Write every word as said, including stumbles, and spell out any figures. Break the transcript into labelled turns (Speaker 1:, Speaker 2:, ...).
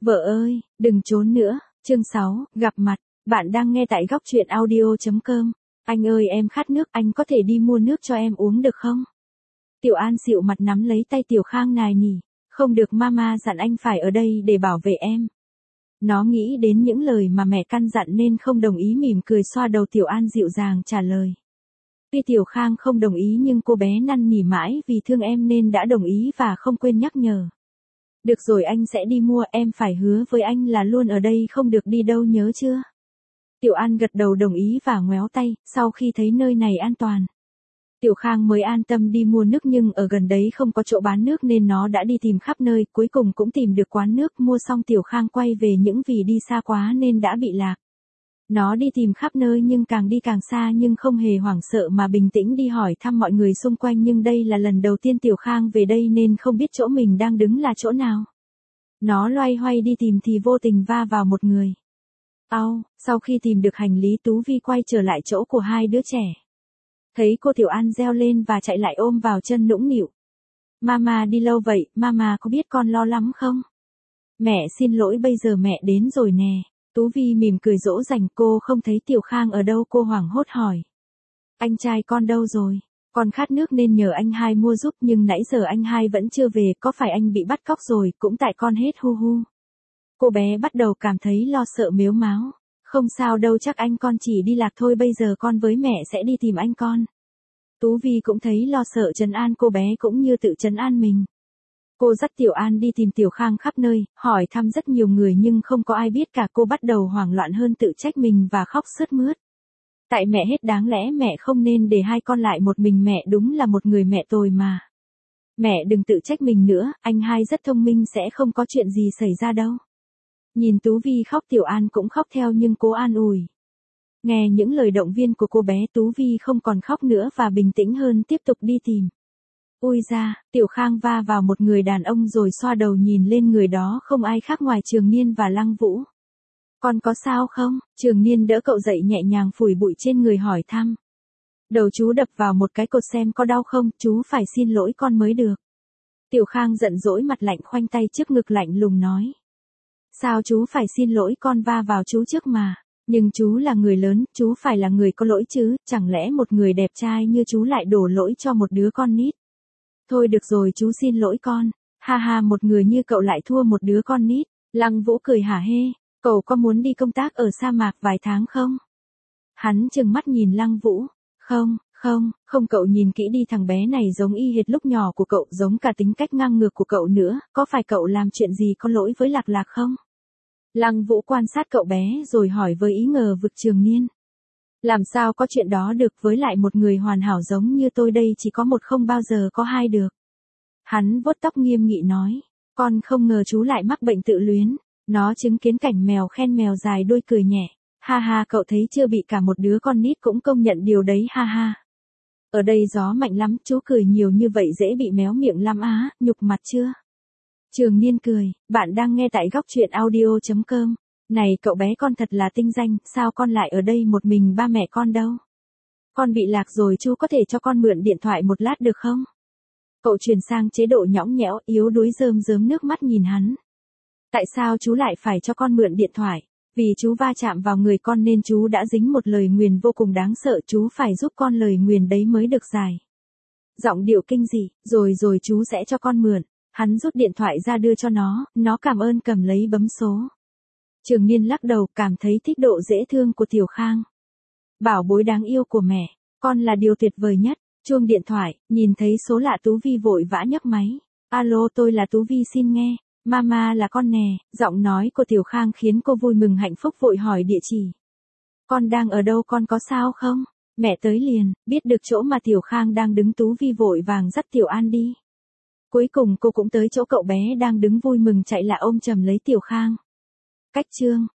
Speaker 1: Vợ ơi, đừng trốn nữa. Chương sáu, gặp mặt. Bạn đang nghe tại góc truyện audio.com. Anh ơi em khát nước, anh có thể đi mua nước cho em uống được không? Tiểu An xịu mặt nắm lấy tay Tiểu Khang nài nỉ. Không được, mama dặn anh phải ở đây để bảo vệ em. Nó nghĩ đến những lời mà mẹ căn dặn nên không đồng ý, mỉm cười xoa đầu Tiểu An dịu dàng trả lời. Tuy Tiểu Khang không đồng ý nhưng cô bé năn nỉ mãi vì thương em nên đã đồng ý và không quên nhắc nhở. Được rồi, anh sẽ đi mua, em phải hứa với anh là luôn ở đây, không được đi đâu, nhớ chưa? Tiểu An gật đầu đồng ý và ngoéo tay, sau khi thấy nơi này an toàn. Tiểu Khang mới an tâm đi mua nước, nhưng ở gần đấy không có chỗ bán nước nên nó đã đi tìm khắp nơi, cuối cùng cũng tìm được quán nước. Mua xong Tiểu Khang quay về, những vì đi xa quá nên đã bị lạc. Nó đi tìm khắp nơi nhưng càng đi càng xa, nhưng không hề hoảng sợ mà bình tĩnh đi hỏi thăm mọi người xung quanh, nhưng đây là lần đầu tiên Tiểu Khang về đây nên không biết chỗ mình đang đứng là chỗ nào. Nó loay hoay đi tìm thì vô tình va vào một người. Au, sau khi tìm được hành lý, Tú Vi quay trở lại chỗ của hai đứa trẻ. Thấy cô, Tiểu An reo lên và chạy lại ôm vào chân nũng nịu. Mama đi lâu vậy, mama có biết con lo lắm không? Mẹ xin lỗi, bây giờ mẹ đến rồi nè. Tú Vi mỉm cười dỗ dành. Cô không thấy Tiểu Khang ở đâu, cô hoảng hốt hỏi. Anh trai con đâu rồi? Con khát nước nên nhờ anh hai mua giúp, nhưng nãy giờ anh hai vẫn chưa về, có phải anh bị bắt cóc rồi? Cũng tại con hết, hu hu. Cô bé bắt đầu cảm thấy lo sợ mếu máo. Không sao đâu, chắc anh con chỉ đi lạc thôi, bây giờ con với mẹ sẽ đi tìm anh con. Tú Vi cũng thấy lo sợ, trấn an cô bé cũng như tự trấn an mình. Cô dắt Tiểu An đi tìm Tiểu Khang khắp nơi, hỏi thăm rất nhiều người nhưng không có ai biết cả. Cô bắt đầu hoảng loạn hơn, tự trách mình và khóc sướt mướt. Tại mẹ hết, đáng lẽ mẹ không nên để hai con lại một mình, mẹ đúng là một người mẹ tồi mà. Mẹ đừng tự trách mình nữa, anh hai rất thông minh, sẽ không có chuyện gì xảy ra đâu. Nhìn Tú Vi khóc, Tiểu An cũng khóc theo nhưng cố an ủi. Nghe những lời động viên của cô bé, Tú Vi không còn khóc nữa và bình tĩnh hơn, tiếp tục đi tìm. Ui da, Tiểu Khang va vào một người đàn ông rồi xoa đầu nhìn lên, người đó không ai khác ngoài Trường Niên và Lăng Vũ. Con có sao không? Trường Niên đỡ cậu dậy, nhẹ nhàng phủi bụi trên người, hỏi thăm. Đầu chú đập vào một cái cột, xem có đau không, chú phải xin lỗi con mới được. Tiểu Khang giận dỗi, mặt lạnh, khoanh tay trước ngực lạnh lùng nói. Sao chú phải xin lỗi, con va vào chú trước mà. Nhưng chú là người lớn, chú phải là người có lỗi chứ, chẳng lẽ một người đẹp trai như chú lại đổ lỗi cho một đứa con nít. Thôi được rồi, chú xin lỗi con. Ha ha, một người như cậu lại thua một đứa con nít. Lăng Vũ cười hả hê. Cậu có muốn đi công tác ở sa mạc vài tháng không? Hắn trừng mắt nhìn Lăng Vũ. Không, không, không, cậu nhìn kỹ đi, thằng bé này giống y hệt lúc nhỏ của cậu, giống cả tính cách ngang ngược của cậu nữa. Có phải cậu làm chuyện gì có lỗi với Lạc Lạc không? Lăng Vũ quan sát cậu bé rồi hỏi với ý ngờ vực Trường Niên. Làm sao có chuyện đó được, với lại một người hoàn hảo giống như tôi đây chỉ có một, không bao giờ có hai được. Hắn vuốt tóc nghiêm nghị nói. Con không ngờ chú lại mắc bệnh tự luyến. Nó chứng kiến cảnh mèo khen mèo, dài đuôi cười nhẹ. Ha ha, cậu thấy chưa, bị cả một đứa con nít cũng công nhận điều đấy, ha ha. Ở đây gió mạnh lắm, chú cười nhiều như vậy dễ bị méo miệng lắm á, nhục mặt chưa? Trường Niên cười. Bạn đang nghe tại góc truyện audio.com. Này cậu bé, con thật là tinh danh, sao con lại ở đây một mình, ba mẹ con đâu? Con bị lạc rồi, chú có thể cho con mượn điện thoại một lát được không? Cậu chuyển sang chế độ nhõng nhẽo, yếu đuối, rơm rớm nước mắt nhìn hắn. Tại sao chú lại phải cho con mượn điện thoại? Vì chú va chạm vào người con nên chú đã dính một lời nguyền vô cùng đáng sợ, chú phải giúp con lời nguyền đấy mới được giải. Giọng điệu kinh dị. Rồi rồi, chú sẽ cho con mượn. Hắn rút điện thoại ra đưa cho nó, nó cảm ơn cầm lấy bấm số. Trường Niên lắc đầu, cảm thấy thích độ dễ thương của Tiểu Khang. Bảo bối đáng yêu của mẹ, con là điều tuyệt vời nhất. Chuông điện thoại, nhìn thấy số lạ, Tú Vi vội vã nhấc máy. Alo, tôi là Tú Vi, xin nghe. Mama là con nè. Giọng nói của Tiểu Khang khiến cô vui mừng hạnh phúc, vội hỏi địa chỉ. Con đang ở đâu, con có sao không? Mẹ tới liền. Biết được chỗ mà Tiểu Khang đang đứng, Tú Vi vội vàng dắt Tiểu An đi. Cuối cùng cô cũng tới chỗ cậu bé đang đứng, vui mừng chạy lại ôm chầm lấy Tiểu Khang. Cách chương.